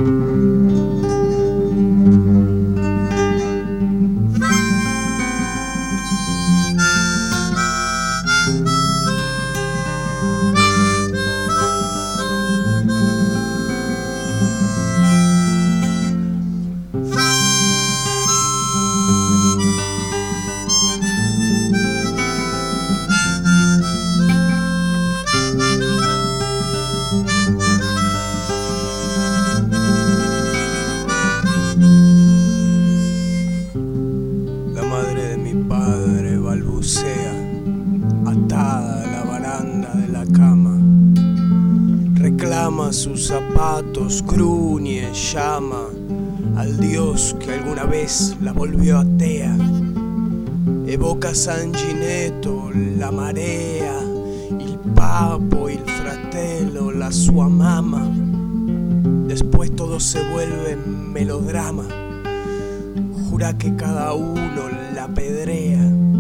La madre de mi padre balbucea, atada a la baranda de la cama. Reclama sus zapatos, gruñe, llama al Dios que alguna vez la volvió atea. Evoca San Ginetto, la marea, il Papo, il Fratello, la sua mamma. Después todo se vuelve melodrama. Jura que cada uno la apedrea.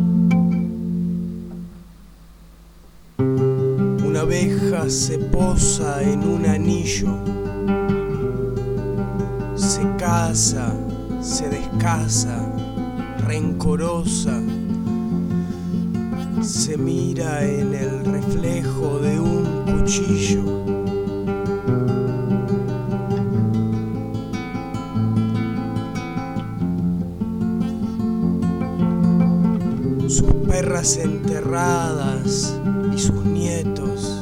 Una abeja se posa en un anillo, se casa, se descasa, rencorosa, se mira en el reflejo de un cuchillo. Sus perras enterradas y sus nietos,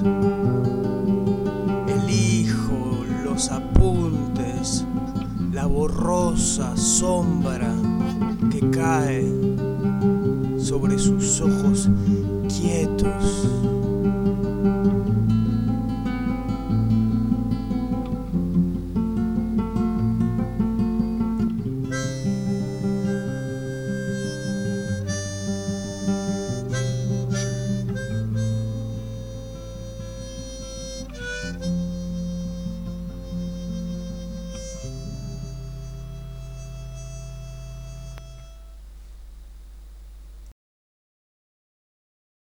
el hijo, los apuntes, la borrosa sombra que cae sobre sus ojos quietos.